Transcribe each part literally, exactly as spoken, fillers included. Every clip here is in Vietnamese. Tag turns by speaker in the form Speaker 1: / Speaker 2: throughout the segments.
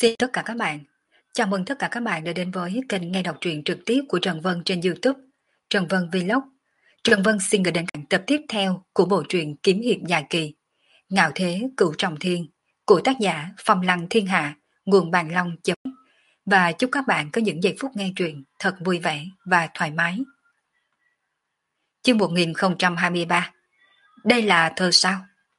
Speaker 1: Xin tất cả các bạn. Chào mừng tất cả các bạn đã đến với kênh nghe đọc truyện trực tiếp của Trần Vân trên YouTube, Trần Vân Vlog. Trần Vân xin gửi đến các tập tiếp theo của bộ truyện kiếm hiệp dài kỳ Ngạo Thế Cửu Trọng Thiên của tác giả Phong Lăng Thiên Hạ, nguồn Bàn Long chấm. Và chúc các bạn có những giây phút nghe truyện thật vui vẻ và thoải mái. Chương một nghìn không trăm hai mươi ba. Đây là thơ sao?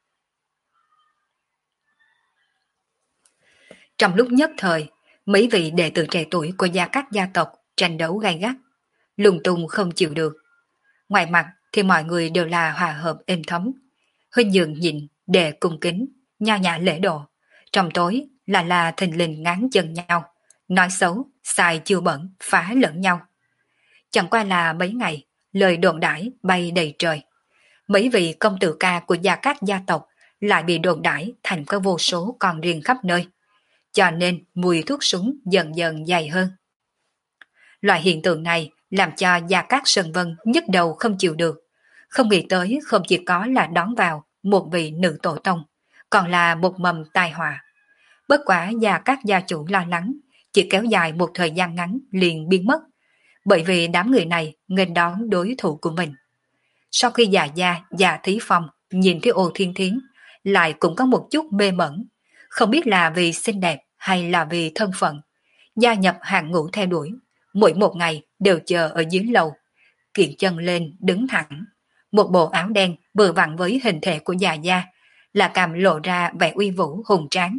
Speaker 1: Trong lúc nhất thời, mấy vị đệ tử trẻ tuổi của gia các gia tộc tranh đấu gay gắt, lung tung không chịu được. Ngoài mặt thì mọi người đều là hòa hợp êm thấm, huynh nhường nhịn để cung kính, nho nhã lễ độ. Trong tối là là thình lình ngáng chân nhau, nói xấu, xài chiêu bẩn, phá lẫn nhau. Chẳng qua là mấy ngày, lời đồn đãi bay đầy trời. Mấy vị công tử ca của gia các gia tộc lại bị đồn đãi thành có vô số con riêng khắp nơi, cho nên mùi thuốc súng dần dần dày hơn. Loại hiện tượng này làm cho Gia Cát Sơn Vân nhức đầu không chịu được, không nghĩ tới không chỉ có là đón vào một vị nữ tổ tông, còn là một mầm tai họa. Bất quả Gia Cát gia chủ lo lắng, chỉ kéo dài một thời gian ngắn liền biến mất, bởi vì đám người này nghênh đón đối thủ của mình. Sau khi già gia Già Thí Phong nhìn thấy Ô Thiên Thiến, lại cũng có một chút mê mẩn, không biết là vì xinh đẹp hay là vì thân phận, gia nhập hàng ngũ theo đuổi, mỗi một ngày đều chờ ở dưới lầu, kiện chân lên đứng thẳng, một bộ áo đen vừa vặn với hình thể của già gia, là cằm lộ ra vẻ uy vũ hùng tráng.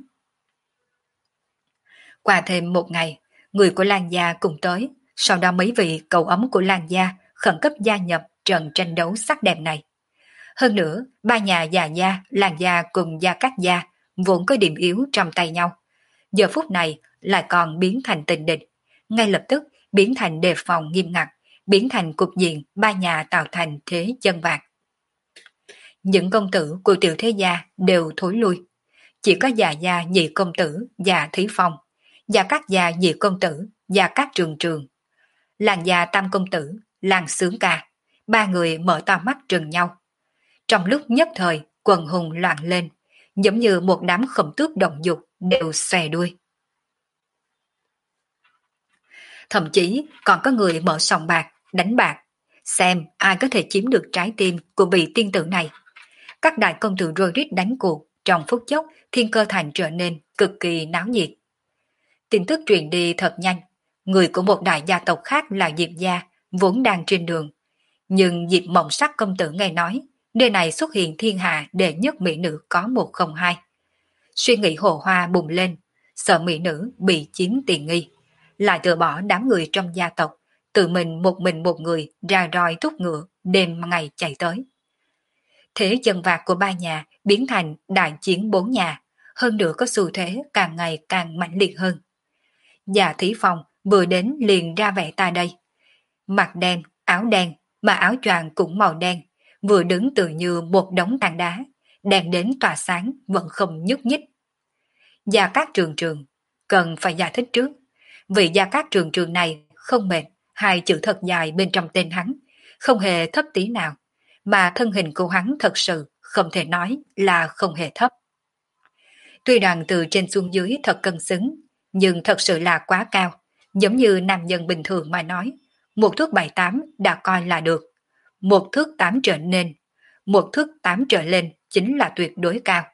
Speaker 1: Qua thêm một ngày, người của Lan gia cùng tới, sau đó mấy vị cầu ấm của Lan gia khẩn cấp gia nhập trận tranh đấu sắc đẹp này. Hơn nữa, ba nhà già gia, Lan gia cùng Gia Cát gia vốn có điểm yếu trong tay nhau, giờ phút này lại còn biến thành tình địch, ngay lập tức biến thành đề phòng nghiêm ngặt, biến thành cục diện ba nhà tạo thành thế chân vạc. Những công tử của tiểu thế gia đều thối lui, chỉ có già gia nhị công tử Già Thí Phong, Gia Cát gia nhị công tử Gia Cát Trường Trường, Lan gia tam công tử Lan Sướng Ca, ba người mở to mắt trừng nhau. Trong lúc nhất thời, quần hùng loạn lên, giống như một đám khổng tước động dục đều xòe đuôi. Thậm chí còn có người mở sòng bạc, đánh bạc, xem ai có thể chiếm được trái tim của vị tiên tử này. Các đại công tử rối rít đánh cuộc, trong phút chốc Thiên Cơ Thành trở nên cực kỳ náo nhiệt. Tin tức truyền đi thật nhanh, người của một đại gia tộc khác là Diệp gia vốn đang trên đường, nhưng Diệp Mộng Sắc công tử nghe nói nơi này xuất hiện thiên hạ đệ nhất mỹ nữ có một không hai. Suy nghĩ hồ hoa bùng lên, sợ mỹ nữ bị chiếm tiện nghi, lại từ bỏ đám người trong gia tộc, tự mình một mình một người ra roi thúc ngựa, đêm ngày chạy tới. Thế chân vạc của ba nhà biến thành đại chiến bốn nhà, hơn nữa có xu thế càng ngày càng mạnh liệt hơn. Già Thí Phong vừa đến liền ra vẻ ta đây. Mặt đen, áo đen, mà áo choàng cũng màu đen, vừa đứng tự như một đống tảng đá, đèn đến tỏa sáng vẫn không nhúc nhích. Gia Cát Trường Trường, cần phải giải thích trước. Vì Gia Cát Trường Trường này không mệt, hai chữ thật dài bên trong tên hắn, không hề thấp tí nào, mà thân hình của hắn thật sự không thể nói là không hề thấp. Tuy rằng từ trên xuống dưới thật cân xứng, nhưng thật sự là quá cao, giống như nam nhân bình thường mà nói, một thước bảy tám đã coi là được, một thước tám trở nên, một thước tám trở lên chính là tuyệt đối cao.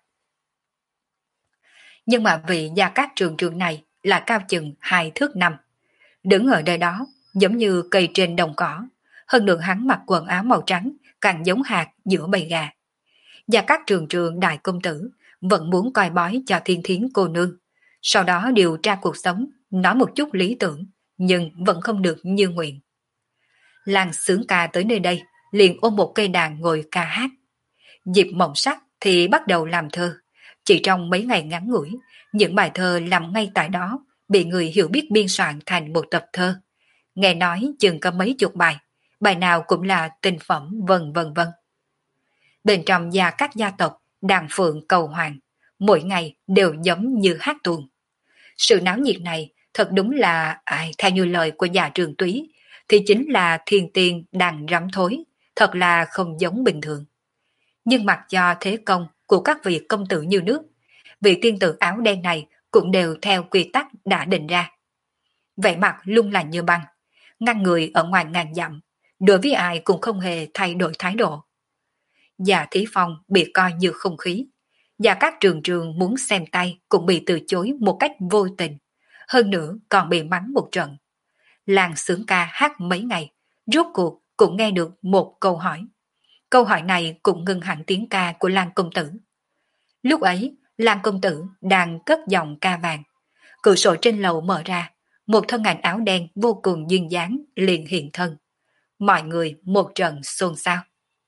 Speaker 1: Nhưng mà vị Gia Cát Trường Trường này là cao chừng hai thước năm, đứng ở nơi đó giống như cây trên đồng cỏ, hơn nữa hắn mặc quần áo màu trắng, càng giống hạt giữa bầy gà. Gia Cát Trường Trường đại công tử vẫn muốn coi bói cho Thiên Thiến cô nương, sau đó điều tra cuộc sống, nói một chút lý tưởng, nhưng vẫn không được như nguyện. Lan Sướng Ca tới nơi đây liền ôm một cây đàn ngồi ca hát. Diệp Mộng Sắc thì bắt đầu làm thơ. Chỉ trong mấy ngày ngắn ngủi, những bài thơ làm ngay tại đó bị người hiểu biết biên soạn thành một tập thơ. Nghe nói chừng có mấy chục bài, bài nào cũng là tình phẩm vân vân vân. Bên trong gia các gia tộc, đàn phượng cầu hoàng, mỗi ngày đều giống như hát tuồng. Sự náo nhiệt này thật đúng là, ai theo như lời của già Trường Túy, thì chính là thiên tiên đàn rắm thối, thật là không giống bình thường. Nhưng mặc cho thế công của các vị công tử như nước, vị tiên tử áo đen này cũng đều theo quy tắc đã định ra. Vẻ mặt luôn là như băng, ngăn người ở ngoài ngàn dặm, đối với ai cũng không hề thay đổi thái độ. Già Thí Phong bị coi như không khí, và các trường trường muốn xem tay cũng bị từ chối một cách vô tình, hơn nữa còn bị mắng một trận. Làng Sướng Ca hát mấy ngày, rốt cuộc cũng nghe được một câu hỏi. Câu hỏi này cũng ngừng hẳn tiếng ca của Lan công tử. Lúc ấy, Lan công tử đang cất giọng ca vàng. Cửa sổ trên lầu mở ra, một thân ảnh áo đen vô cùng duyên dáng liền hiện thân. Mọi người một trận xôn xao.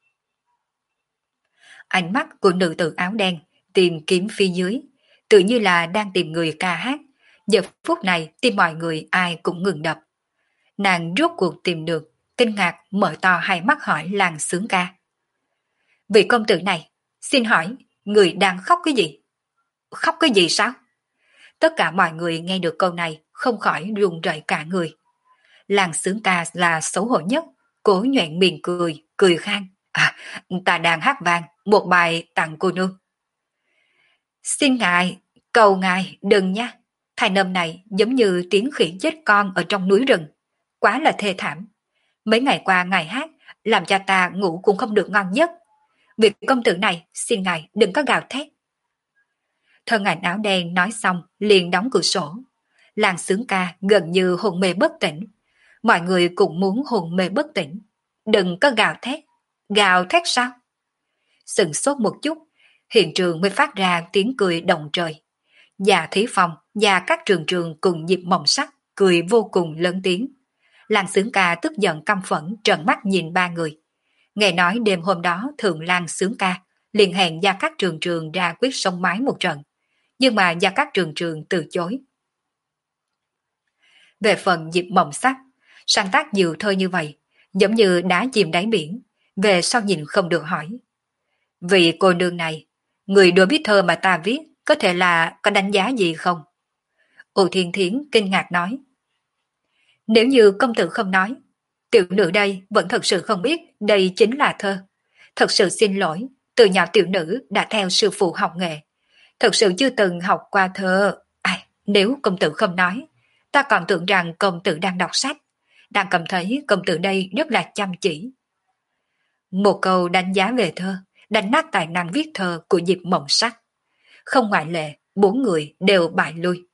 Speaker 1: Ánh mắt của nữ tử áo đen tìm kiếm phía dưới, tự như là đang tìm người ca hát. Giờ phút này tim mọi người ai cũng ngừng đập. Nàng rốt cuộc tìm được, kinh ngạc mở to hai mắt hỏi Lan Sướng Ca. Vị công tử này, xin hỏi, người đang khóc cái gì? Khóc cái gì sao? Tất cả mọi người nghe được câu này không khỏi run rẩy cả người. Lan Sướng Ca là xấu hổ nhất, cố nhoẻn miệng cười, cười khan. À, ta đang hát vang một bài tặng cô nương. Xin ngài, cầu ngài đừng nha. Thanh âm này giống như tiếng khỉ chết con ở trong núi rừng. Quá là thê thảm. Mấy ngày qua ngài hát, làm cho ta ngủ cũng không được ngon giấc. Việc công tử này, xin ngài đừng có gào thét. Thân ảnh áo đen nói xong liền đóng cửa sổ. Lan Sướng Ca gần như hồn mê bất tỉnh. Mọi người cũng muốn hồn mê bất tỉnh. Đừng có gào thét. Gào thét sao? Sừng sốt một chút, hiện trường mới phát ra tiếng cười động trời. Già Thí Phong và các trường trường cùng Diệp Mộng Sắc cười vô cùng lớn tiếng. Lan Sướng Ca tức giận căm phẫn trợn mắt nhìn ba người. Nghe nói đêm hôm đó Thượng Lan Sướng Ca liền hẹn Gia Cát Trường Trường ra quyết sông mái một trận, nhưng mà Gia Cát Trường Trường từ chối. Về phần Diệp Mộng Sắc, sáng tác nhiều thơ như vậy, giống như đá chìm đáy biển, về sau nhìn không được hỏi. Vì cô nương này, người đôi biết thơ mà ta viết, có thể là có đánh giá gì không? U Thiên Thiến kinh ngạc nói. Nếu như công tử không nói, tiểu nữ đây vẫn thật sự không biết đây chính là thơ. Thật sự xin lỗi, từ nhỏ tiểu nữ đã theo sư phụ học nghệ. Thật sự chưa từng học qua thơ. Ai, nếu công tử không nói, ta còn tưởng rằng công tử đang đọc sách, đang cảm thấy công tử đây rất là chăm chỉ. Một câu đánh giá về thơ, đánh nát tài năng viết thơ của Diệp Mộng Sắc. Không ngoại lệ, bốn người đều bại lui.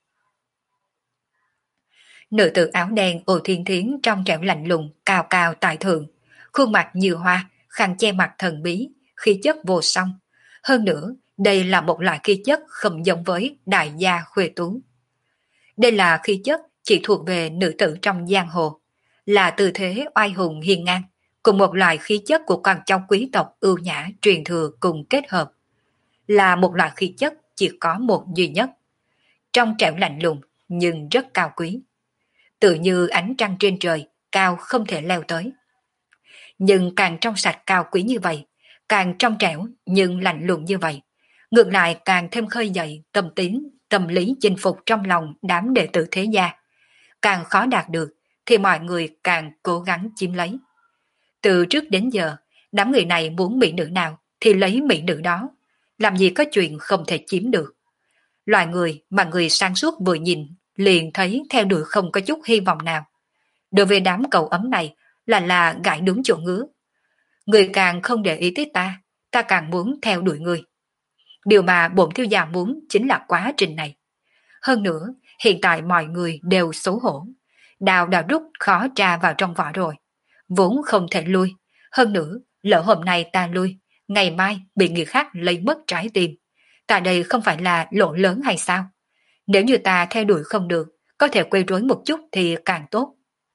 Speaker 1: Nữ tử áo đen Ô Thiên Thiến trong trẻo lạnh lùng, cao cao tại thượng, khuôn mặt như hoa, khăn che mặt thần bí, khí chất vô song. Hơn nữa, đây là một loại khí chất không giống với đại gia khuê tú. Đây là khí chất chỉ thuộc về nữ tử trong giang hồ, là tư thế oai hùng hiên ngang, cùng một loại khí chất của con cháu quý tộc ưu nhã truyền thừa cùng kết hợp. Là một loại khí chất chỉ có một duy nhất. Trong trẻo lạnh lùng nhưng rất cao quý. Tự như ánh trăng trên trời, cao không thể leo tới. Nhưng càng trong sạch cao quý như vậy, càng trong trẻo nhưng lạnh lùng như vậy, ngược lại càng thêm khơi dậy tâm tín, tâm lý chinh phục trong lòng đám đệ tử thế gia. Càng khó đạt được thì mọi người càng cố gắng chiếm lấy. Từ trước đến giờ, đám người này muốn mỹ nữ nào thì lấy mỹ nữ đó, làm gì có chuyện không thể chiếm được. Loài người mà người sáng suốt vừa nhìn liền thấy theo đuổi không có chút hy vọng nào. Đối với đám cậu ấm này là là gãi đúng chỗ ngứa. Người càng không để ý tới ta, ta càng muốn theo đuổi người. Điều mà bổn thiếu gia muốn chính là quá trình này. Hơn nữa, hiện tại mọi người đều xấu hổ. Đào đào rút khó tra vào trong vỏ rồi. Vốn không thể lui. Hơn nữa, lỡ hôm nay ta lui, ngày mai bị người khác lấy mất trái tim. Ta đây không phải là lỗ lớn hay sao? Nếu như ta theo đuổi không được, có thể quay rối một chút thì càng tốt.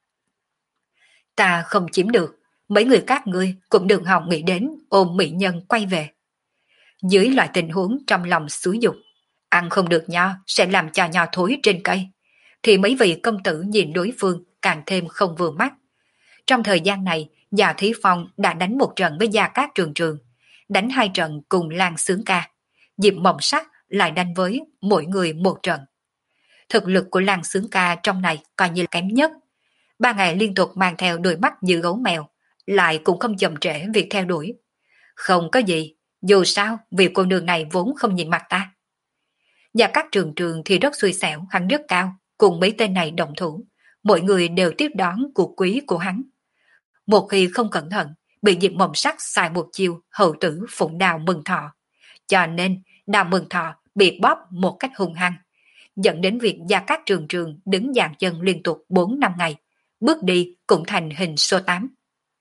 Speaker 1: Ta không chiếm được, mấy người các ngươi cũng đừng hòng nghĩ đến ôm mỹ nhân quay về. Dưới loại tình huống trong lòng xúi dục, ăn không được nho sẽ làm cho nho thối trên cây, thì mấy vị công tử nhìn đối phương càng thêm không vừa mắt. Trong thời gian này, Già Thí Phong đã đánh một trận với Gia Cát Trường Trường, đánh hai trận cùng Lan Sướng Ca. Diệp Mộng Sắc lại đánh với mỗi người một trận. Thực lực của Lan Sướng Ca trong này coi như kém nhất. Ba ngày liên tục mang theo đôi mắt như gấu mèo, lại cũng không chậm trễ việc theo đuổi. Không có gì, dù sao vì cô nương này vốn không nhìn mặt ta. Và các trường trường thì rất xui xẻo, hắn rất cao, cùng mấy tên này động thủ. Mọi người đều tiếp đón cuộc quý của hắn. Một khi không cẩn thận, bị Diệp Mộng Sắc xài một chiêu hậu tử phụng đào mừng thọ. Cho nên đào mừng thọ bị bóp một cách hung hăng, dẫn đến việc Gia Cát Trường Trường đứng dàn chân liên tục bốn năm ngày, bước đi cũng thành hình số tám.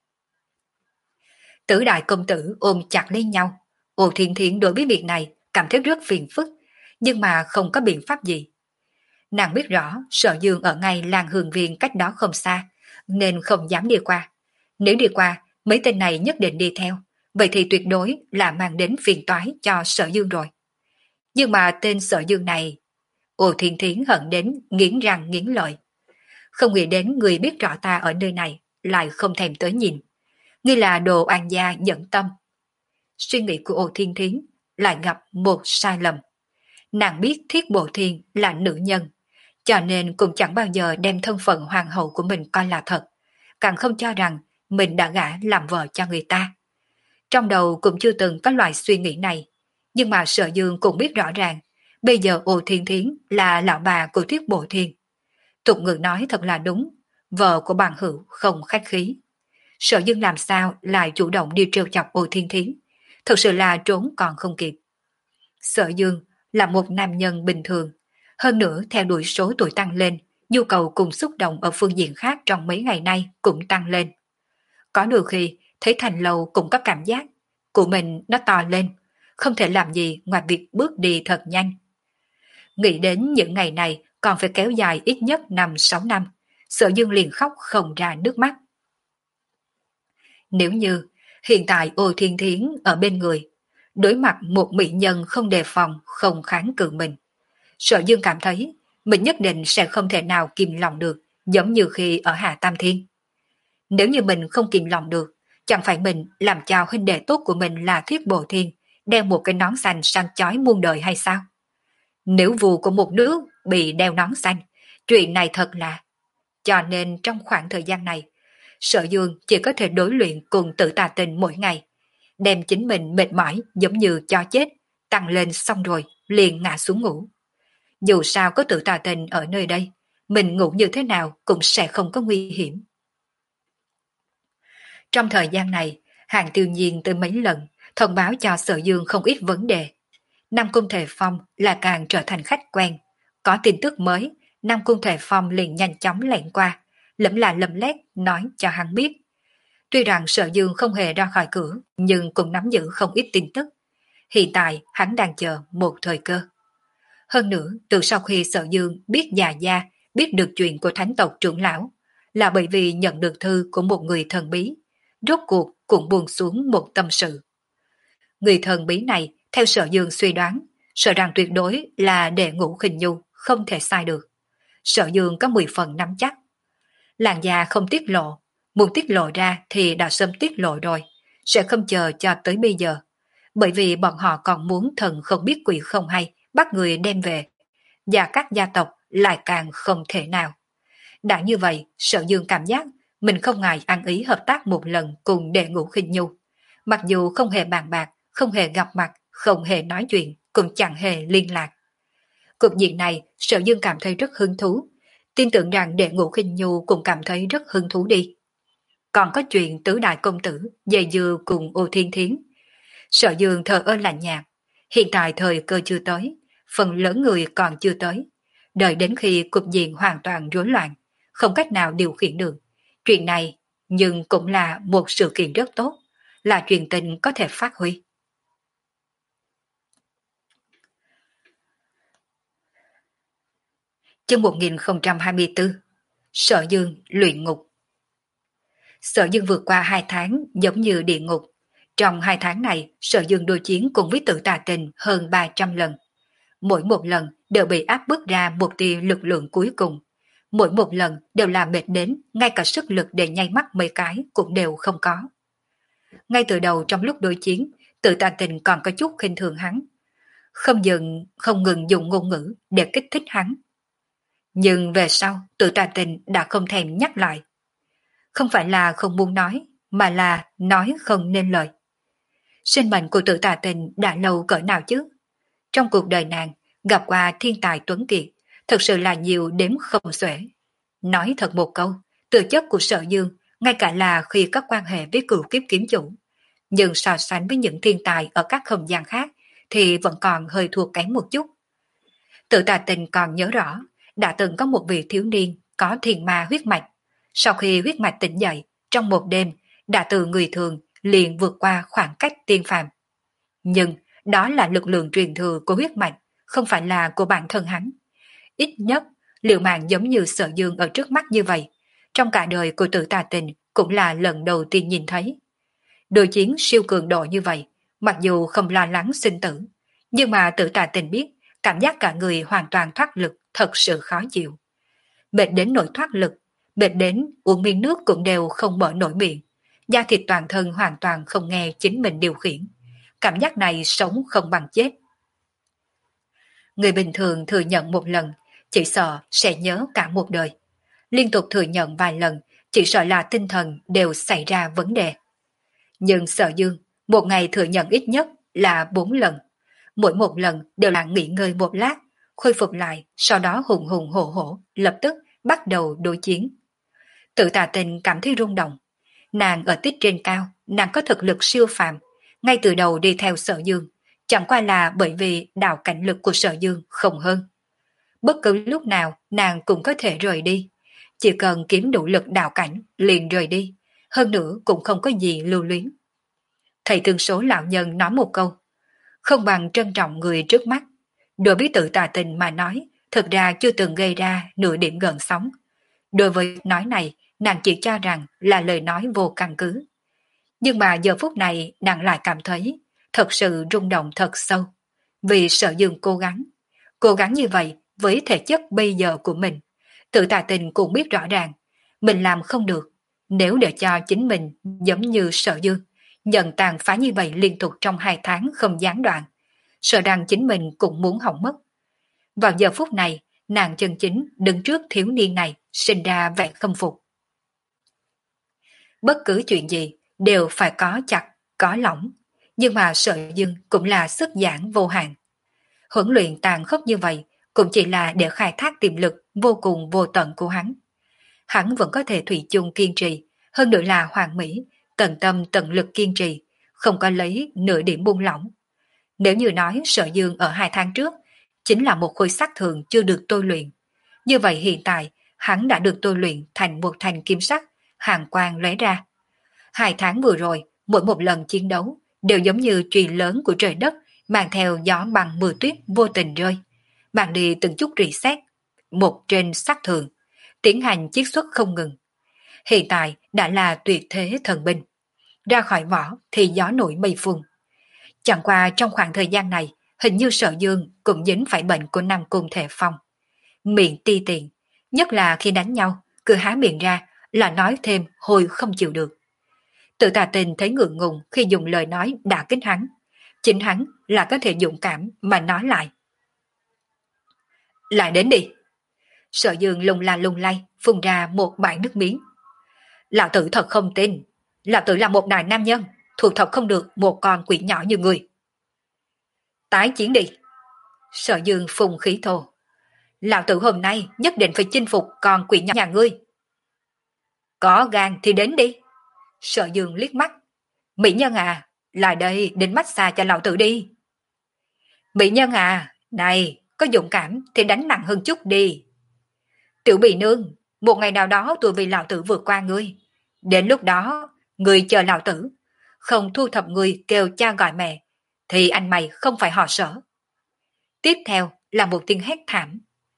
Speaker 1: Tứ đại công tử ôm chặt lấy nhau. Ô Thiên Thiến đối với việc này cảm thấy rất phiền phức, nhưng mà không có biện pháp gì. Nàng biết rõ Sở Dương ở ngay làng Hương Viên cách đó không xa, nên không dám đi qua. Nếu đi qua, mấy tên này nhất định đi theo, vậy thì tuyệt đối là mang đến phiền toái cho Sở Dương rồi. Nhưng mà tên Sở Dương này, Ô Thiên Thiến hận đến nghiến răng nghiến lợi. Không nghĩ đến người biết rõ ta ở nơi này, lại không thèm tới nhìn. Ngươi là đồ oan gia dẫn tâm. Suy nghĩ của Ô Thiên Thiến lại gặp một sai lầm. Nàng biết Thiết Bộ Thiên là nữ nhân, cho nên cũng chẳng bao giờ đem thân phận hoàng hậu của mình coi là thật, càng không cho rằng mình đã gả làm vợ cho người ta. Trong đầu cũng chưa từng có loại suy nghĩ này, nhưng mà Sở Dương cũng biết rõ ràng, bây giờ Ô Thiên Thiến là lão bà của Thiết Bộ Thiên. Tục ngữ nói thật là đúng, vợ của bằng hữu không khách khí. Sở Dương làm sao lại chủ động đi trêu chọc Ô Thiên Thiến, thực sự là trốn còn không kịp. Sở Dương là một nam nhân bình thường, hơn nữa theo đuổi số tuổi tăng lên, nhu cầu cùng xúc động ở phương diện khác trong mấy ngày nay cũng tăng lên. Có đôi khi thấy Thành Lâu cũng có cảm giác của mình nó to lên, không thể làm gì ngoài việc bước đi thật nhanh. Nghĩ đến những ngày này còn phải kéo dài ít nhất năm sáu năm, Sở Dương liền khóc không ra nước mắt. Nếu như hiện tại Ô Thiên Thiến ở bên người, đối mặt một mỹ nhân không đề phòng, không kháng cự mình, Sở Dương cảm thấy mình nhất định sẽ không thể nào kìm lòng được, giống như khi ở Hạ Tam Thiên. Nếu như mình không kìm lòng được, chẳng phải mình làm cho huynh đệ tốt của mình là Thiết Bộ Thiên đeo một cái nón xanh sang chói muôn đời hay sao? Nếu vù của một đứa bị đeo nón xanh, chuyện này thật là... Cho nên trong khoảng thời gian này, Sở Dương chỉ có thể đối luyện cùng Tử Tà Tình mỗi ngày, đem chính mình mệt mỏi giống như cho chết, tăng lên xong rồi liền ngã xuống ngủ. Dù sao có Tử Tà Tình ở nơi đây, mình ngủ như thế nào cũng sẽ không có nguy hiểm. Trong thời gian này, Hàng Tiêu Nhiên từ mấy lần thông báo cho Sở Dương không ít vấn đề. Nam Cung Thể Phong là càng trở thành khách quen. Có tin tức mới, Nam Cung Thể Phong liền nhanh chóng lẻn qua, lẫm là lầm lét nói cho hắn biết. Tuy rằng Sở Dương không hề ra khỏi cửa, nhưng cũng nắm giữ không ít tin tức. Hiện tại hắn đang chờ một thời cơ. Hơn nữa, từ sau khi Sở Dương biết già gia, biết được chuyện của thánh tộc trưởng lão, là bởi vì nhận được thư của một người thần bí, rốt cuộc cũng buông xuống một tâm sự. Người thần bí này, theo Sở Dương suy đoán, sợ rằng tuyệt đối là đệ Ngũ Khinh Nhu, không thể sai được. Sở Dương có mười phần nắm chắc. Làng già không tiết lộ, muốn tiết lộ ra thì đã sớm tiết lộ rồi, sẽ không chờ cho tới bây giờ. Bởi vì bọn họ còn muốn thần không biết quỷ không hay, bắt người đem về, và các gia tộc lại càng không thể nào. Đã như vậy, Sở Dương cảm giác mình không ngại ăn ý hợp tác một lần cùng đệ Ngũ Khinh Nhu. Mặc dù không hề bàn bạc, không hề gặp mặt, không hề nói chuyện, cũng chẳng hề liên lạc. Cục diện này, Sở Dương cảm thấy rất hứng thú, tin tưởng rằng đệ Ngũ Khinh Nhu cũng cảm thấy rất hứng thú đi. Còn có chuyện tứ đại công tử, dày dưa cùng Ô Thiên Thiến. Sở Dương thờ ơ lạnh nhạt, hiện tại thời cơ chưa tới, phần lớn người còn chưa tới. Đợi đến khi cục diện hoàn toàn rối loạn, không cách nào điều khiển được. Chuyện này, nhưng cũng là một sự kiện rất tốt, là chuyện tình có thể phát huy. Chương một nghìn không trăm hai mươi tư, Sở Dương luyện ngục. Sở Dương vượt qua hai tháng giống như địa ngục. Trong hai tháng này, Sở Dương đối chiến cùng với Tử Tà Tình hơn ba trăm lần. Mỗi một lần đều bị áp bức ra một tia lực lượng cuối cùng. Mỗi một lần đều là mệt đến, ngay cả sức lực để nháy mắt mấy cái cũng đều không có. Ngay từ đầu trong lúc đối chiến, Tử Tà Tình còn có chút khinh thường hắn. Không dừng, không ngừng dùng ngôn ngữ để kích thích hắn. Nhưng về sau, Tử Tà Tình đã không thèm nhắc lại. Không phải là không muốn nói, mà là nói không nên lời. Sinh mệnh của Tử Tà Tình đã lâu cỡ nào chứ? Trong cuộc đời nàng, Gặp qua thiên tài tuấn kiệt, thật sự là nhiều đếm không xuể. Nói thật một câu, tư chất của Sở Dương, ngay cả là khi có quan hệ với cửu kiếp kiếm chủ, nhưng so sánh với những thiên tài ở các không gian khác thì vẫn còn hơi thua kém một chút. Tự Tà Tình còn nhớ rõ, đã từng có một vị thiếu niên có thiền ma huyết mạch. Sau khi huyết mạch tỉnh dậy, trong một đêm, đã từ người thường liền vượt qua khoảng cách tiên phàm. Nhưng đó là lực lượng truyền thừa của huyết mạch, không phải là của bản thân hắn. Ít nhất, liệu mạng giống như Sở Dương ở trước mắt như vậy, trong cả đời của Tự Tà Tình cũng là lần đầu tiên nhìn thấy. Đối chiến siêu cường độ như vậy, mặc dù không lo lắng sinh tử, nhưng mà Tự Tà Tình biết, cảm giác cả người hoàn toàn thoát lực thật sự khó chịu. Mệt đến nỗi thoát lực, mệt đến uống miếng nước cũng đều không mở nổi miệng, da thịt toàn thân hoàn toàn không nghe chính mình điều khiển. Cảm giác này sống không bằng chết. Người bình thường thừa nhận một lần, chỉ sợ sẽ nhớ cả một đời. Liên tục thừa nhận vài lần, chỉ sợ là tinh thần đều xảy ra vấn đề. Nhưng Sở Dương, một ngày thừa nhận ít nhất là bốn lần. Mỗi một lần đều là nghỉ ngơi một lát, khôi phục lại, sau đó hùng hùng hổ hổ, lập tức bắt đầu đối chiến. Tự Tà Tình cảm thấy rung động. Nàng ở tích trên cao, nàng có thực lực siêu phàm, ngay từ đầu đi theo Sở Dương, chẳng qua là bởi vì đạo cảnh lực của Sở Dương không hơn. Bất cứ lúc nào nàng cũng có thể rời đi, chỉ cần kiếm đủ lực đạo cảnh liền rời đi, hơn nữa cũng không có gì lưu luyến. Thầy tương số lão nhân nói một câu, không bằng trân trọng người trước mắt. Đối với Tự Tà Tình mà nói, thực ra chưa từng gây ra nửa điểm gợn sóng. Đối với nói này, nàng chỉ cho rằng là lời nói vô căn cứ. Nhưng mà giờ phút này nàng lại cảm thấy thật sự rung động thật sâu. Vì Sở Dương cố gắng. Cố gắng như vậy với thể chất bây giờ của mình. Tự Tà Tình cũng biết rõ ràng, mình làm không được. Nếu để cho chính mình giống như Sở Dương, nhận tàn phá như vậy liên tục trong hai tháng không gián đoạn, sợ rằng chính mình cũng muốn hỏng mất. Vào giờ phút này, nàng chân chính đứng trước thiếu niên này, sinh ra vẻ khâm phục. Bất cứ chuyện gì đều phải có chặt, có lỏng, nhưng mà Sở Dương cũng là sức giãn vô hạn. Huấn luyện tàn khốc như vậy cũng chỉ là để khai thác tiềm lực vô cùng vô tận của hắn. Hắn vẫn có thể thủy chung kiên trì, hơn nữa là hoàn mỹ, tận tâm tận lực kiên trì, không có lấy nửa điểm buông lỏng. Nếu như nói Sở Dương ở hai tháng trước chính là một khối sắt thường chưa được tôi luyện, như vậy hiện tại hắn đã được tôi luyện thành một thành kim sắc, hàn quang lóe ra. Hai tháng vừa rồi, mỗi một lần chiến đấu đều giống như chùy lớn của trời đất mang theo gió bằng mưa tuyết vô tình rơi, mang đi từng chút rỉ sét, một trên sắt thường, tiến hành chiết xuất không ngừng. Hiện tại đã là tuyệt thế thần binh. Ra khỏi vỏ thì gió nổi mây phun. Chẳng qua trong khoảng thời gian này, hình như Sở Dương cũng dính phải bệnh của Nam Cung Thể Phong. Miệng ti tiện, nhất là khi đánh nhau, cứ há miệng ra là nói thêm hồi không chịu được. Tự Tà Tình thấy ngượng ngùng khi dùng lời nói đả kích hắn. Chính hắn là có thể dũng cảm mà nói lại. Lại đến đi. Sở Dương lung la lung lay, phun ra một bãi nước miếng. Lão tử thật không tin. Lão tử là một đại nam nhân, thuộc thật không được một con quỷ nhỏ như người. Tái chiến đi. Sở Dương phùng khí thô. Lão tử hôm nay nhất định phải chinh phục con quỷ nhỏ nhà ngươi. Có gan thì đến đi. Sở Dương liếc mắt. Mỹ nhân à, lại đây đến massage cho lão tử đi. Mỹ nhân à, này, có dũng cảm thì đánh nặng hơn chút đi. Tiểu Bì Nương, một ngày nào đó tôi vì lão tử vượt qua ngươi. Đến lúc đó, ngươi chờ lão tử, không thu thập ngươi kêu cha gọi mẹ, thì anh mày không phải họ Sở. Tiếp theo là một tiếng hét thảm.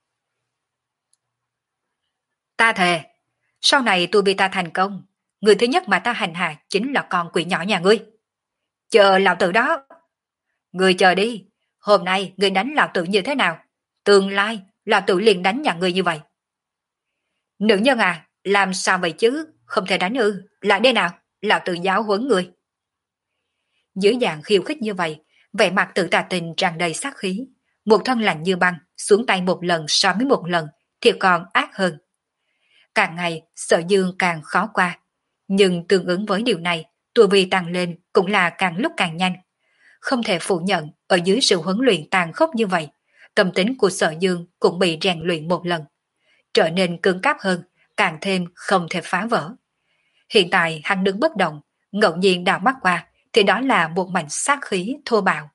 Speaker 1: Ta thề, sau này tôi bị ta thành công, người thứ nhất mà ta hành hạ chính là con quỷ nhỏ nhà ngươi. Chờ lão tử đó. Ngươi chờ đi, hôm nay ngươi đánh lão tử như thế nào? Tương lai, lão tử liền đánh nhà ngươi như vậy. Nữ nhân à, làm sao vậy chứ? Không thể đánh ư, lại đây nào, lão tử giáo huấn người. Dưới dạng khiêu khích như vậy, vẻ mặt Tự Tà Tình tràn đầy sát khí, một thân lạnh như băng, xuống tay một lần so với một lần thì còn ác hơn. Càng ngày, Sở Dương càng khó qua, nhưng tương ứng với điều này, tu vi tăng lên cũng là càng lúc càng nhanh. Không thể phủ nhận, ở dưới sự huấn luyện tàn khốc như vậy, tâm tính của Sở Dương cũng bị rèn luyện một lần, trở nên cứng cáp hơn, càng thêm không thể phá vỡ. Hiện tại hắn đứng bất động, ngẫu nhiên đảo mắt qua thì đó là một mảnh sát khí thô bạo.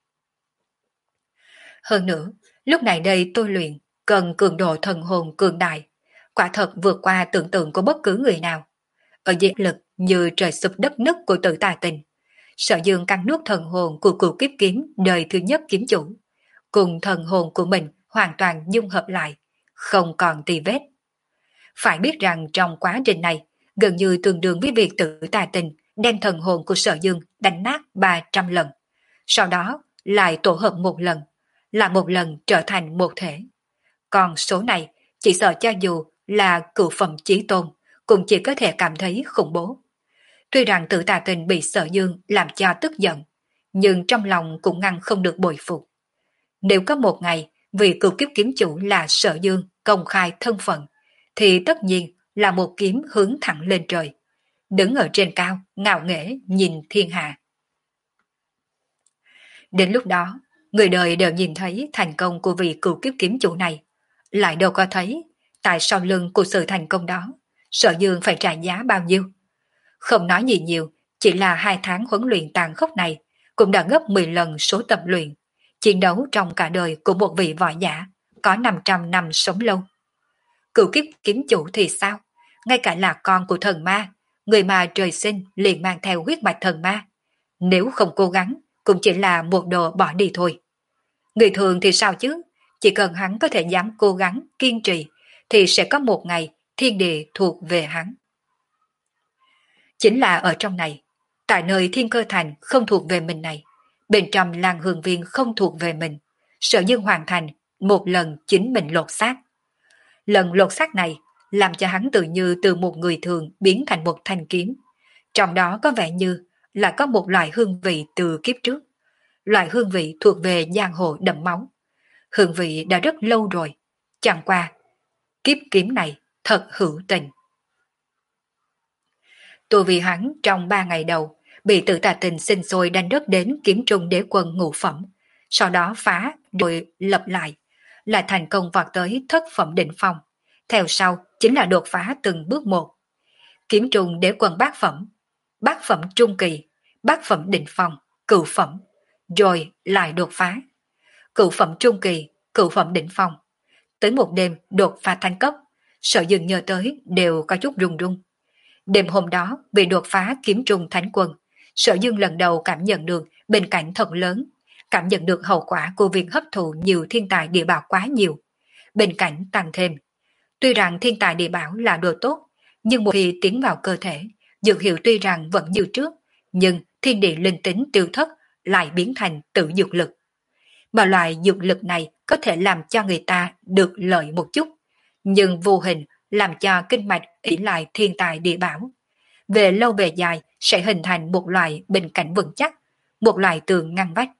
Speaker 1: Hơn nữa, lúc này đây tôi luyện cần cường độ thần hồn cường đại, quả thật vượt qua tưởng tượng của bất cứ người nào. Ở dưới lực như trời sụp đất nứt của Tử Tà Tình, Sở Dương cắn nuốt thần hồn của cửu kiếp kiếm đời thứ nhất kiếm chủ, cùng thần hồn của mình hoàn toàn dung hợp lại, không còn tì vết. Phải biết rằng trong quá trình này, gần như tương đương với việc Tử Tà Tình đem thần hồn của Sở Dương đánh nát ba trăm lần, sau đó lại tổ hợp một lần, là một lần trở thành một thể. Còn số này, chỉ sợ cho dù là cửu phẩm chí tôn, cũng chỉ có thể cảm thấy khủng bố. Tuy rằng Tử Tà Tình bị Sở Dương làm cho tức giận, nhưng trong lòng cũng ngăn không được bội phục. Nếu có một ngày vì cửu kiếp kiếm chủ là Sở Dương công khai thân phận, thì tất nhiên là một kiếm hướng thẳng lên trời, đứng ở trên cao, ngạo nghễ nhìn thiên hạ. Đến lúc đó, người đời đều nhìn thấy thành công của vị cửu kiếp kiếm chủ này, lại đâu có thấy tại sau lưng của sự thành công đó, Sở Dương phải trả giá bao nhiêu. Không nói gì nhiều, chỉ là hai tháng huấn luyện tàn khốc này cũng đã gấp mười lần số tập luyện, chiến đấu trong cả đời của một vị võ giả có năm trăm năm sống lâu. Cửu kiếp kiếm chủ thì sao? Ngay cả là con của thần ma, người mà trời sinh liền mang theo huyết mạch thần ma. Nếu không cố gắng, cũng chỉ là một đồ bỏ đi thôi. Người thường thì sao chứ? Chỉ cần hắn có thể dám cố gắng, kiên trì, thì sẽ có một ngày thiên địa thuộc về hắn. Chính là ở trong này, tại nơi Thiên Cơ Thành không thuộc về mình này, bên trong làng hương viên không thuộc về mình, Sở Dương hoàn thành một lần chính mình lột xác. Lần lột xác này làm cho hắn tự như từ một người thường biến thành một thanh kiếm. Trong đó có vẻ như là có một loại hương vị từ kiếp trước. Loại hương vị thuộc về giang hồ đậm máu. Hương vị đã rất lâu rồi. Chẳng qua, kiếp kiếm này thật hữu tình. Tu vì hắn trong ba ngày đầu bị Tử Tà Tình sinh sôi đánh đất đến kiếm trung đế quân ngũ phẩm, sau đó phá rồi lập lại, lại thành công vọt tới thất phẩm đỉnh phong. Theo sau chính là đột phá từng bước một. Kiếm trung đế quân bát phẩm, bát phẩm trung kỳ, bát phẩm đỉnh phong, cửu phẩm, rồi lại đột phá. Cửu phẩm trung kỳ, cửu phẩm đỉnh phong. Tới một đêm đột phá thánh cấp, Sở Dương nhớ tới đều có chút run run. Đêm hôm đó vì đột phá kiếm trung thánh quân, Sở Dương lần đầu cảm nhận được bên cạnh thật lớn, cảm nhận được hậu quả của việc hấp thụ nhiều thiên tài địa bảo quá nhiều. Bên cạnh tăng thêm, tuy rằng thiên tài địa bảo là đồ tốt, nhưng một khi tiến vào cơ thể, dược hiệu tuy rằng vẫn như trước, nhưng thiên địa linh tính tiêu thất lại biến thành tự dược lực. Mà loại dược lực này có thể làm cho người ta được lợi một chút, nhưng vô hình làm cho kinh mạch ỷ lại thiên tài địa bảo. Về lâu về dài sẽ hình thành một loại bình cảnh vững chắc, một loại tường ngăn vách.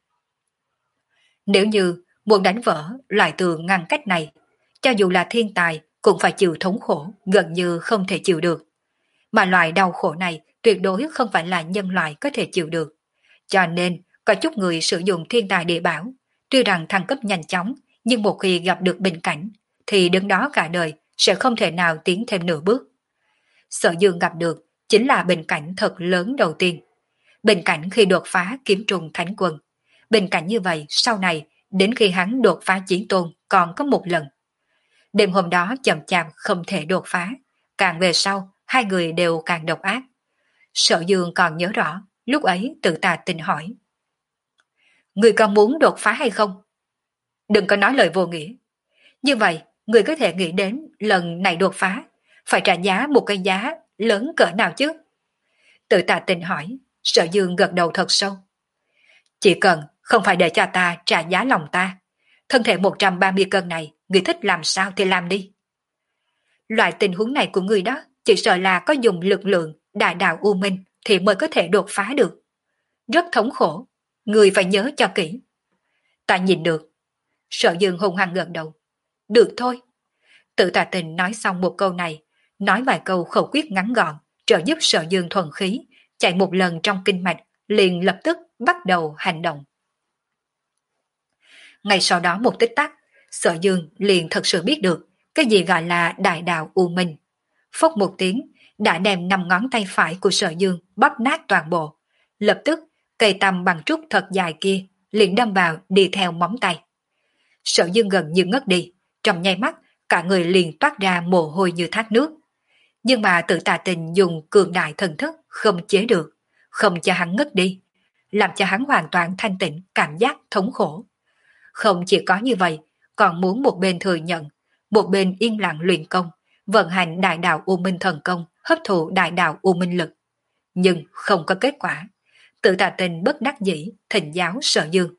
Speaker 1: Nếu như muốn đánh vỡ loại tường ngăn cách này, cho dù là thiên tài cũng phải chịu thống khổ gần như không thể chịu được. Mà loại đau khổ này tuyệt đối không phải là nhân loại có thể chịu được. Cho nên có chút người sử dụng thiên tài địa bảo, tuy rằng thăng cấp nhanh chóng, nhưng một khi gặp được bình cảnh, thì đứng đó cả đời sẽ không thể nào tiến thêm nửa bước. Sở Dương gặp được chính là bình cảnh thật lớn đầu tiên. Bình cảnh khi đột phá kiếm trùng thánh quân. Bình cảnh như vậy sau này, đến khi hắn đột phá chiến tôn còn có một lần. Đêm hôm đó chậm chạp không thể đột phá, càng về sau hai người đều càng độc ác. Sở Dương còn nhớ rõ, lúc ấy Tử Tà Tình hỏi: người còn muốn đột phá hay không? Đừng có nói lời vô nghĩa. Như vậy, người có thể nghĩ đến lần này đột phá, phải trả giá một cái giá lớn cỡ nào chứ? Tử Tà Tình hỏi. Sở Dương gật đầu thật sâu. Chỉ cần không phải để cho ta trả giá lòng ta, thân thể một trăm ba mươi cân này, người thích làm sao thì làm đi. Loại tình huống này của người đó, chỉ sợ là có dùng lực lượng đại đạo U Minh thì mới có thể đột phá được. Rất thống khổ, người phải nhớ cho kỹ. Ta nhìn được. Sở Dương hung hăng gật đầu. Được thôi. Tử Tà Tình nói xong một câu này, nói vài câu khẩu quyết ngắn gọn, trợ giúp Sở Dương thuần khí, chạy một lần trong kinh mạch, liền lập tức bắt đầu hành động. Ngay sau đó một tích tắc, Sở Dương liền thật sự biết được cái gì gọi là đại đạo U Minh. Phốc một tiếng, đã đem năm ngón tay phải của Sở Dương bóp nát toàn bộ. Lập tức, cây tăm bằng trúc thật dài kia liền đâm vào đi theo móng tay. Sở Dương gần như ngất đi, trong nháy mắt, cả người liền toát ra mồ hôi như thác nước. Nhưng mà tự Tà Tình dùng cường đại thần thức không chế được, không cho hắn ngất đi, làm cho hắn hoàn toàn thanh tịnh cảm giác thống khổ. Không chỉ có như vậy, còn muốn một bên thừa nhận, một bên yên lặng luyện công, vận hành đại đạo U Minh thần công, hấp thụ đại đạo U Minh lực. Nhưng không có kết quả. Tự Tà Tình bất đắc dĩ, thỉnh giáo Sở Dương.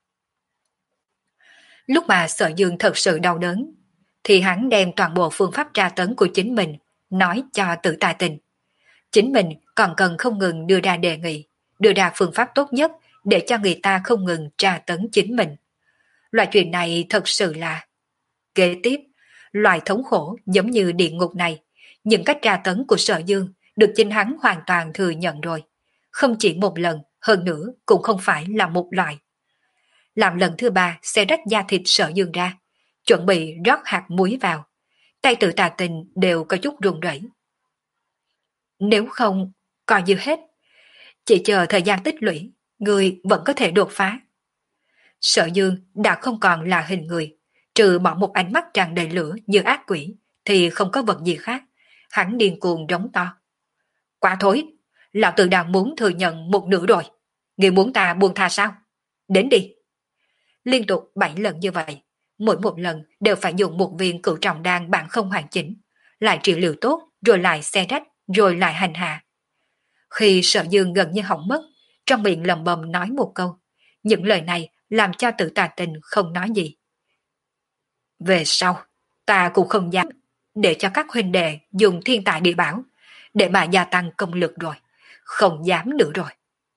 Speaker 1: Lúc mà Sở Dương thật sự đau đớn, thì hắn đem toàn bộ phương pháp tra tấn của chính mình nói cho Tự Tà Tình. Chính mình còn cần không ngừng đưa ra đề nghị, đưa ra phương pháp tốt nhất để cho người ta không ngừng tra tấn chính mình. Loại chuyện này thật sự là... Kế tiếp, loại thống khổ giống như địa ngục này, những cách tra tấn của Sở Dương được chính hắn hoàn toàn thừa nhận rồi. Không chỉ một lần, hơn nữa cũng không phải là một loại. Làm lần thứ ba sẽ rách da thịt Sở Dương ra, chuẩn bị rót hạt muối vào. Tay Tự Tà Tình đều có chút run rẩy. Nếu không, coi như hết. Chỉ chờ thời gian tích lũy, người vẫn có thể đột phá. Sở Dương đã không còn là hình người, trừ bỏ một ánh mắt tràn đầy lửa như ác quỷ, thì không có vật gì khác. Hắn điên cuồng rống to. Quá thối, lão tử đang muốn thừa nhận một nửa rồi. Người muốn ta buông tha sao? Đến đi. Liên tục bảy lần như vậy, mỗi một lần đều phải dùng một viên cửu trọng đan bản không hoàn chỉnh, lại trị liệu tốt, rồi lại xe rách, rồi lại hành hạ. Khi Sở Dương gần như hỏng mất, trong miệng lầm bầm nói một câu. Những lời này làm cho Tự Tà Tình không nói gì. Về sau, ta cũng không dám để cho các huynh đệ dùng thiên tài địa bảo để mà gia tăng công lực rồi. Không dám nữa rồi.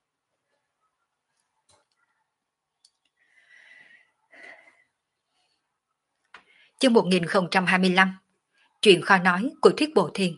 Speaker 1: Chương một nghìn không trăm hai mươi lăm. Chuyện khó nói của Thuyết Bộ Thiên.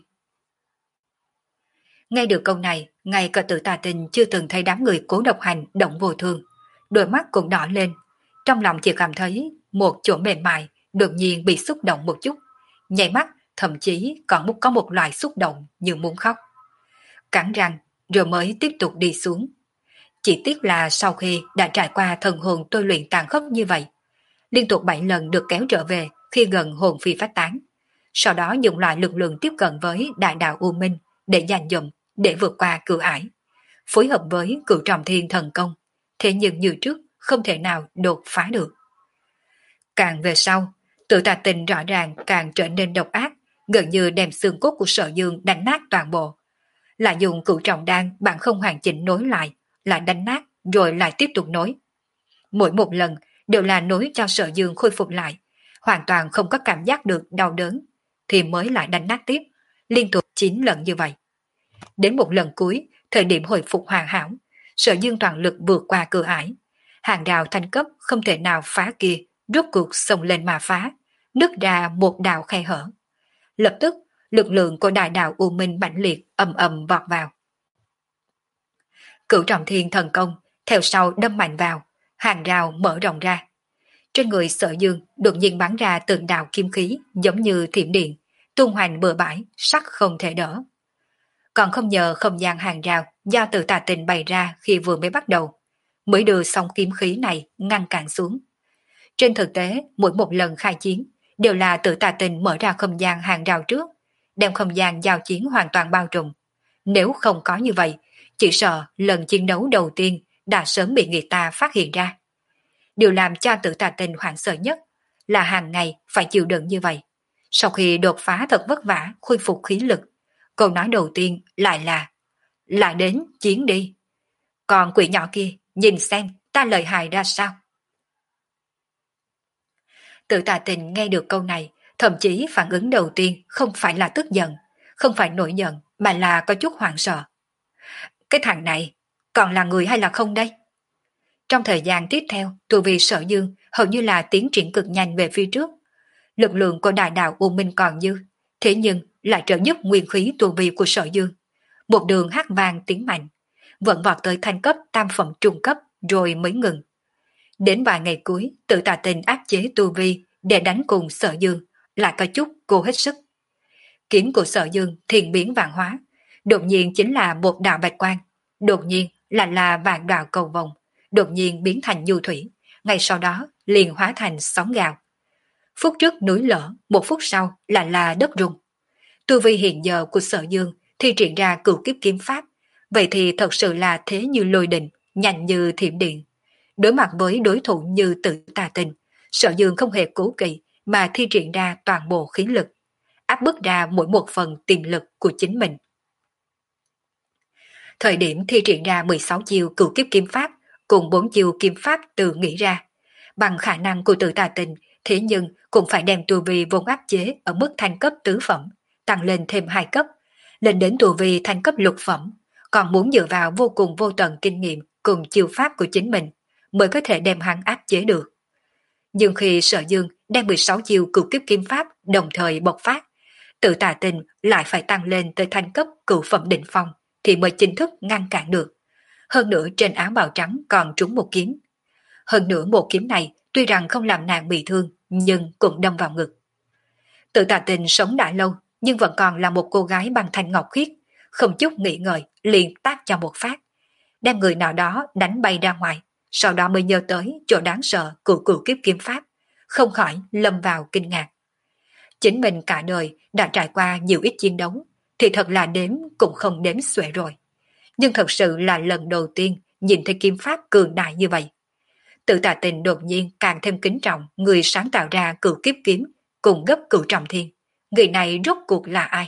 Speaker 1: Nghe được câu này, ngay cả Tự Tà Tình chưa từng thấy đám người Cố Độc Hành động vô thương. Đôi mắt cũng đỏ lên. Trong lòng chỉ cảm thấy một chỗ mềm mại đột nhiên bị xúc động một chút. Nhảy mắt thậm chí còn có một loại xúc động như muốn khóc. Cắn răng rồi mới tiếp tục đi xuống. Chỉ tiếc là sau khi đã trải qua thần hồn tôi luyện tàn khốc như vậy, liên tục bảy lần được kéo trở về khi gần hồn phi phát tán. Sau đó dùng loại lực lượng tiếp cận với đại đạo U Minh để dàn dụm, để vượt qua cửu ải. Phối hợp với cửu trọng thiên thần công, thế nhưng như trước không thể nào đột phá được. Càng về sau, Tự Tà Tình rõ ràng càng trở nên độc ác, gần như đem xương cốt của Sở Dương đánh nát toàn bộ. Lại dùng cửu trọng đan bạn không hoàn chỉnh nối lại, lại đánh nát rồi lại tiếp tục nối. Mỗi một lần đều là nối cho Sở Dương khôi phục lại, hoàn toàn không có cảm giác được đau đớn, thì mới lại đánh nát tiếp, liên tục chín lần như vậy. Đến một lần cuối, thời điểm hồi phục hoàn hảo, Sở Dương toàn lực vượt qua cửa ải. Hàng rào thanh cấp không thể nào phá kia, rốt cuộc xông lên mà phá, nứt ra một đạo khe hở. Lập tức, lực lượng của đại đạo U Minh mãnh liệt ầm ầm vọt vào. Cửu trọng thiên thần công theo sau đâm mạnh vào, hàng rào mở rộng ra. Trên người Sở Dương đột nhiên bắn ra từng đạo kim khí giống như thiểm điện, tung hoành bừa bãi, sắc không thể đỡ. Còn không nhờ không gian hàng rào do Tự Tà Tình bày ra khi vừa mới bắt đầu, mới đưa xong kim khí này ngăn cản xuống. Trên thực tế, mỗi một lần khai chiến đều là Tự Tà Tình mở ra không gian hàng rào trước, đem không gian giao chiến hoàn toàn bao trùm. Nếu không có như vậy, chỉ sợ lần chiến đấu đầu tiên đã sớm bị người ta phát hiện ra. Điều làm cho Tự Tà Tình hoảng sợ nhất là hàng ngày phải chịu đựng như vậy. Sau khi đột phá thật vất vả khôi phục khí lực, câu nói đầu tiên lại là lại đến chiến đi. Còn quỷ nhỏ kia, nhìn xem ta lợi hại ra sao. Tự Tà Tình nghe được câu này, thậm chí phản ứng đầu tiên không phải là tức giận, không phải nổi giận, mà là có chút hoảng sợ. Cái thằng này, còn là người hay là không đây? Trong thời gian tiếp theo, tu vi Sở Dương hầu như là tiến triển cực nhanh về phía trước. Lực lượng của đại đạo U Minh còn dư, thế nhưng lại trợ giúp nguyên khí tu vi của Sở Dương. Một đường hát vang tiến mạnh, vẫn vọt tới thanh cấp tam phẩm trung cấp rồi mới ngừng. Đến vài ngày cuối, tự tà tình áp chế tu vi để đánh cùng Sở Dương, lại có chút cô hết sức. Kiếm của Sở Dương thiền biến vạn hóa, đột nhiên chính là một đạo bạch quang, đột nhiên là là vạn đạo cầu vồng, đột nhiên biến thành nhu thủy, ngay sau đó liền hóa thành sóng gào. Phút trước núi lở, một phút sau là là đất rung. Tu vi hiện giờ của Sở Dương thi triển ra cửu kiếp kiếm pháp, vậy thì thật sự là thế như lôi đình, nhanh như thiểm điện. Đối mặt với đối thủ như Tự Tà Tình, Sở Dương không hề cố kỵ mà thi triển ra toàn bộ khí lực, áp bức ra mỗi một phần tiềm lực của chính mình. Thời điểm thi triển ra mười sáu chiêu cửu kiếp kiếm pháp cùng bốn chiêu kiếm pháp tự nghĩ ra, bằng khả năng của Tự Tà Tình, thế nhưng cũng phải đem tu vi vốn áp chế ở mức thanh cấp tứ phẩm, tăng lên thêm hai cấp, lên đến tu vi thanh cấp lục phẩm, còn muốn dựa vào vô cùng vô tận kinh nghiệm cùng chiêu pháp của chính mình mới có thể đem hắn áp chế được. Nhưng khi Sở Dương đem mười sáu chiêu cửu kiếp kiếm pháp đồng thời bộc phát, Tự Tà Tình lại phải tăng lên tới thanh cấp cửu phẩm đỉnh phong thì mới chính thức ngăn cản được. Hơn nữa trên áo bào trắng còn trúng một kiếm. Hơn nữa một kiếm này tuy rằng không làm nàng bị thương nhưng cũng đâm vào ngực. Tự Tà Tình sống đã lâu nhưng vẫn còn là một cô gái bằng thanh ngọc khiết, không chút nghĩ ngợi liền tác cho một phát, đem người nào đó đánh bay ra ngoài, sau đó mới nhớ tới chỗ đáng sợ của cửu kiếp kiếm pháp, không khỏi lâm vào kinh ngạc. Chính mình cả đời đã trải qua nhiều ít chiến đấu, thì thật là đếm cũng không đếm xuể rồi. Nhưng thật sự là lần đầu tiên nhìn thấy kiếm pháp cường đại như vậy. Tự Tà Tình đột nhiên càng thêm kính trọng người sáng tạo ra cửu kiếp kiếm cùng gấp cửu trọng thiên. Người này rốt cuộc là ai?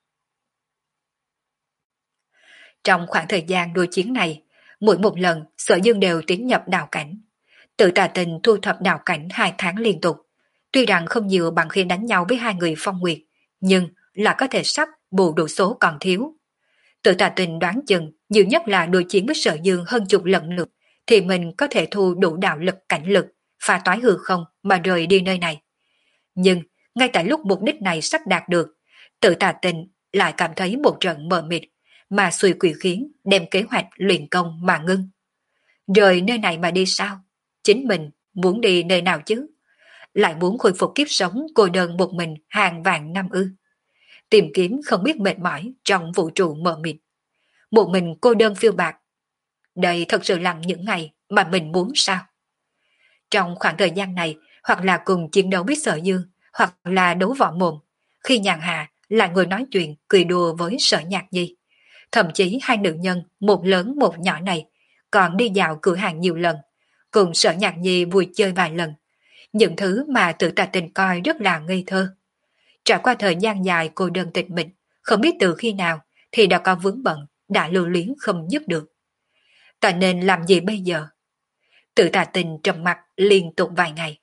Speaker 1: Trong khoảng thời gian đối chiến này, mỗi một lần Sở Dương đều tiến nhập đạo cảnh. Tự Tà Tình thu thập đạo cảnh hai tháng liên tục. Tuy rằng không nhiều bằng khi đánh nhau với hai người Phong Nguyệt, nhưng là có thể sắp bù đủ số còn thiếu. Tự Tà Tình đoán chừng nhiều nhất là đối chiến với Sở Dương hơn chục lần nữa, thì mình có thể thu đủ đạo lực cảnh lực, phá toái hư không mà rời đi nơi này. Nhưng ngay tại lúc mục đích này sắp đạt được, Tự Tà Tình lại cảm thấy một trận mờ mịt, mà suy quỷ khiến đem kế hoạch luyện công mà ngưng. Rời nơi này mà đi sao? Chính mình muốn đi nơi nào chứ? Lại muốn khôi phục kiếp sống cô đơn một mình hàng vạn năm ư? Tìm kiếm không biết mệt mỏi trong vũ trụ mờ mịt. Một mình cô đơn phiêu bạc. Đây thật sự là những ngày mà mình muốn sao? Trong khoảng thời gian này, hoặc là cùng chiến đấu với Sở Dương, hoặc là đấu võ mồm, khi nhàn hạ lại ngồi nói chuyện cười đùa với Sở Nhạc Nhi. Thậm chí hai nữ nhân, một lớn một nhỏ này, còn đi dạo cửa hàng nhiều lần, cùng Sở Nhạc Nhi vui chơi vài lần. Những thứ mà Tự Tà Tình coi rất là ngây thơ. Trải qua thời gian dài cô đơn tịch mịch, không biết từ khi nào thì đã có vướng bận, đã lưu luyến không dứt được. Ta nên làm gì bây giờ? Tự Tà Tình trầm mặc liên tục vài ngày.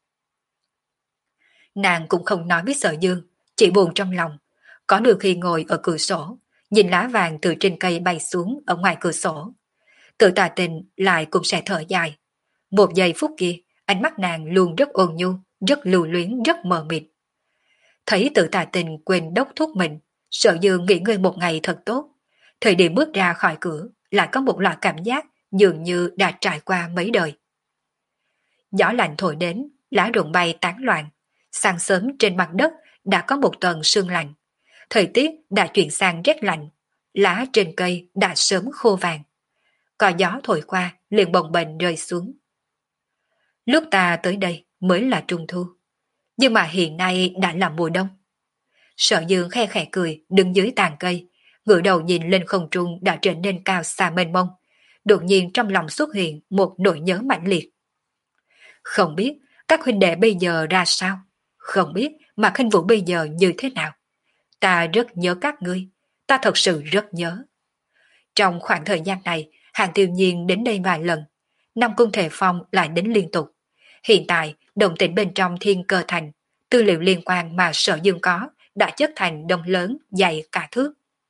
Speaker 1: Nàng cũng không nói với Sở Dương, chỉ buồn trong lòng. Có đôi khi ngồi ở cửa sổ, nhìn lá vàng từ trên cây bay xuống ở ngoài cửa sổ. Tự Tà Tình lại cũng sẽ thở dài. Một giây phút kia, ánh mắt nàng luôn rất ôn nhu, rất lưu luyến, rất mờ mịt. Thấy Tự Tà Tình quên đốc thuốc mình, Sở Dương nghỉ ngơi một ngày thật tốt. Thời điểm bước ra khỏi cửa, lại có một loại cảm giác dường như đã trải qua mấy đời. Gió lạnh thổi đến, lá rụng bay tán loạn. Sáng sớm trên mặt đất đã có một tuần sương lạnh. Thời tiết đã chuyển sang rét lạnh, lá trên cây đã sớm khô vàng. Có gió thổi qua, liền bồng bềnh rơi xuống. Lúc ta tới đây mới là trung thu, nhưng mà hiện nay đã là mùa đông. Sở Dương khe khẽ cười, đứng dưới tàn cây, ngửa đầu nhìn lên không trung đã trở nên cao xa mênh mông. Đột nhiên trong lòng xuất hiện một nỗi nhớ mãnh liệt. Không biết các huynh đệ bây giờ ra sao, không biết mà Khinh Vũ bây giờ như thế nào. Ta rất nhớ các ngươi, ta thật sự rất nhớ. Trong khoảng thời gian này, Hàng Tiêu Nhiên đến đây vài lần, Nam Cung Thể Phong lại đến liên tục. Hiện tại, động tĩnh bên trong Thiên Cơ Thành, tư liệu liên quan mà Sở Dương có đã chất thành đông lớn dày cả thước.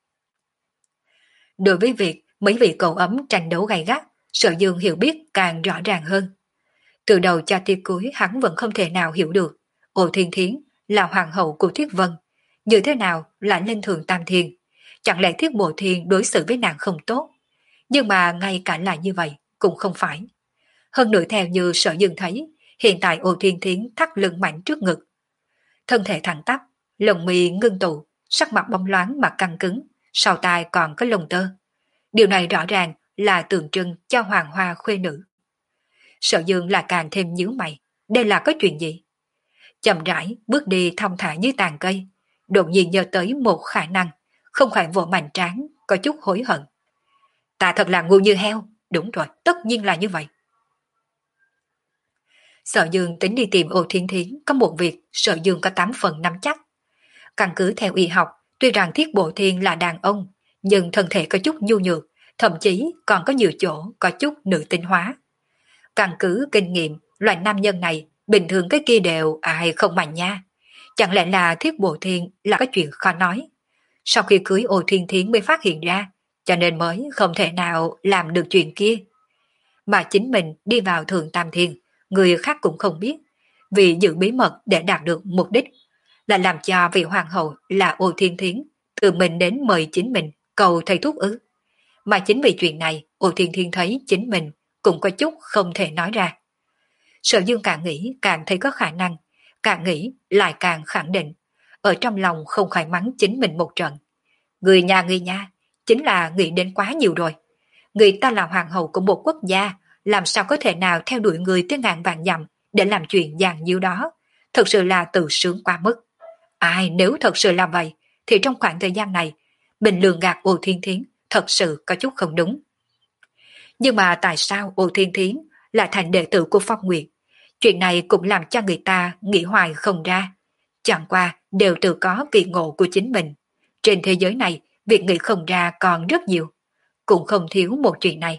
Speaker 1: Đối với việc mấy vị cậu ấm tranh đấu gay gắt, Sở Dương hiểu biết càng rõ ràng hơn. Từ đầu cho tới cuối hắn vẫn không thể nào hiểu được Ô Thiên Thiến là hoàng hậu của Thiết Vân, như thế nào lại lên thường Tam Thiên. Chẳng lẽ Thiết Bộ Thiên đối xử với nàng không tốt? Nhưng mà ngay cả là như vậy cũng không phải. Hơn nữa theo như Sở Dương thấy, hiện tại Ô Thiên Thiến thắt lưng mạnh trước ngực. Thân thể thẳng tắp, lồng mi ngưng tụ, sắc mặt bóng loáng mà căng cứng, sau tai còn có lông tơ. Điều này rõ ràng là tượng trưng cho hoàng hoa khuê nữ. Sở Dương là càng thêm nhíu mày, đây là có chuyện gì? Chậm rãi bước đi thong thả dưới tàn cây, đột nhiên nhớ tới một khả năng, không khỏi vỗ mạnh trán, có chút hối hận. Ta thật là ngu như heo, đúng rồi, tất nhiên là như vậy. Sở Dương tính đi tìm Ô Thiên Thiến có một việc Sở Dương có tám phần nắm chắc. Căn cứ theo y học, tuy rằng Thiết Bộ Thiên là đàn ông, nhưng thân thể có chút nhu nhược, thậm chí còn có nhiều chỗ có chút nữ tính hóa. Căn cứ kinh nghiệm, loại nam nhân này, bình thường cái kia đều ai không mạnh nha. Chẳng lẽ là Thiết Bộ Thiên là cái chuyện khó nói. Sau khi cưới Ô Thiên Thiến mới phát hiện ra, cho nên mới không thể nào làm được chuyện kia. Mà chính mình đi vào Thượng Tam Thiên, người khác cũng không biết, vì giữ bí mật để đạt được mục đích, là làm cho vị hoàng hậu là Ô Thiên Thiến tự mình đến mời chính mình cầu thầy thuốc ư. Mà chính vì chuyện này, Ô Thiên Thiên thấy chính mình cũng có chút không thể nói ra. Sở Dương càng nghĩ càng thấy có khả năng, càng nghĩ lại càng khẳng định, ở trong lòng không khỏi mắng chính mình một trận. Người nhà người nhà, chính là nghĩ đến quá nhiều rồi. Người ta là hoàng hậu của một quốc gia, làm sao có thể nào theo đuổi người tới ngàn vạn dặm để làm chuyện dàn nhiêu đó, thật sự là tự sướng quá mức. Ai nếu thật sự là vậy, thì trong khoảng thời gian này, mình lường gạt Ô Thiên Thiến thật sự có chút không đúng. Nhưng mà tại sao Ô Thiên Thiến lại thành đệ tử của Phong Nguyệt? Chuyện này cũng làm cho người ta nghĩ hoài không ra. Chẳng qua đều tự có kỳ ngộ của chính mình. Trên thế giới này, việc nghĩ không ra còn rất nhiều. Cũng không thiếu một chuyện này.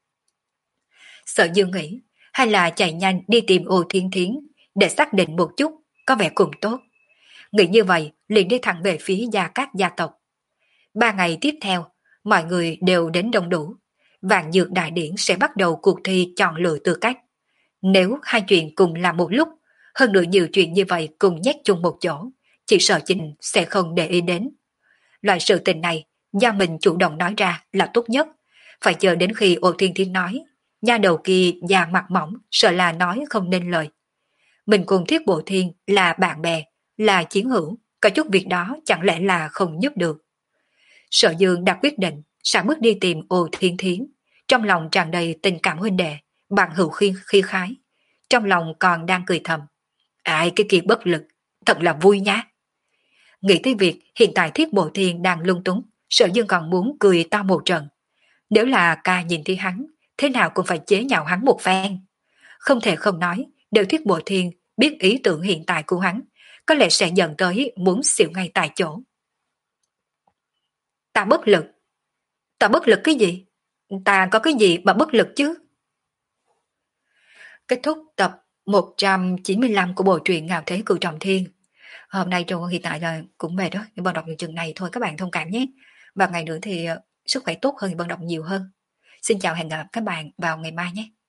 Speaker 1: Sở Dương nghĩ, hay là chạy nhanh đi tìm Ô Thiên Thiến để xác định một chút, có vẻ cũng tốt. Nghĩ như vậy, liền đi thẳng về phía Gia Cát gia tộc. Ba ngày tiếp theo, mọi người đều đến đông đủ. Vạn Dược Đại Điển sẽ bắt đầu cuộc thi chọn lựa tư cách. Nếu hai chuyện cùng làm một lúc, hơn nữa nhiều chuyện như vậy cùng nhét chung một chỗ, chỉ sợ Trình sẽ không để ý đến. Loại sự tình này, do mình chủ động nói ra là tốt nhất. Phải chờ đến khi Ô Thiên Thiên nói, nha đầu kia già mặt mỏng, sợ là nói không nên lời. Mình cùng Thiết Bộ Thiên là bạn bè, là chiến hữu, có chút việc đó chẳng lẽ là không giúp được. Sở Dương đã quyết định, sẽ bước đi tìm Ô Thiên Thiến, trong lòng tràn đầy tình cảm huynh đệ, bằng hữu khi, khi khái. Trong lòng còn đang cười thầm. Ai cái kia bất lực, thật là vui nhá. Nghĩ tới việc hiện tại Thiết Bộ Thiên đang lung túng, Sở Dương còn muốn cười to một trận. Nếu là ca nhìn thấy hắn, thế nào cũng phải chế nhạo hắn một phen. Không thể không nói, đều Thiết Bộ Thiên biết ý tưởng hiện tại của hắn, có lẽ sẽ dẫn tới muốn xỉu ngay tại chỗ. Ta bất lực. Ta bất lực cái gì? Ta có cái gì mà bất lực chứ? Kết thúc tập một trăm chín mươi lăm của bộ truyện Ngạo Thế Cửu Trọng Thiên. Hôm nay trong hiện tại là cũng mệt đó, nhưng bạn đọc những chừng này thôi các bạn thông cảm nhé. Và ngày nữa thì sức khỏe tốt hơn thì bạn đọc nhiều hơn. Xin chào hẹn gặp các bạn vào ngày mai nhé.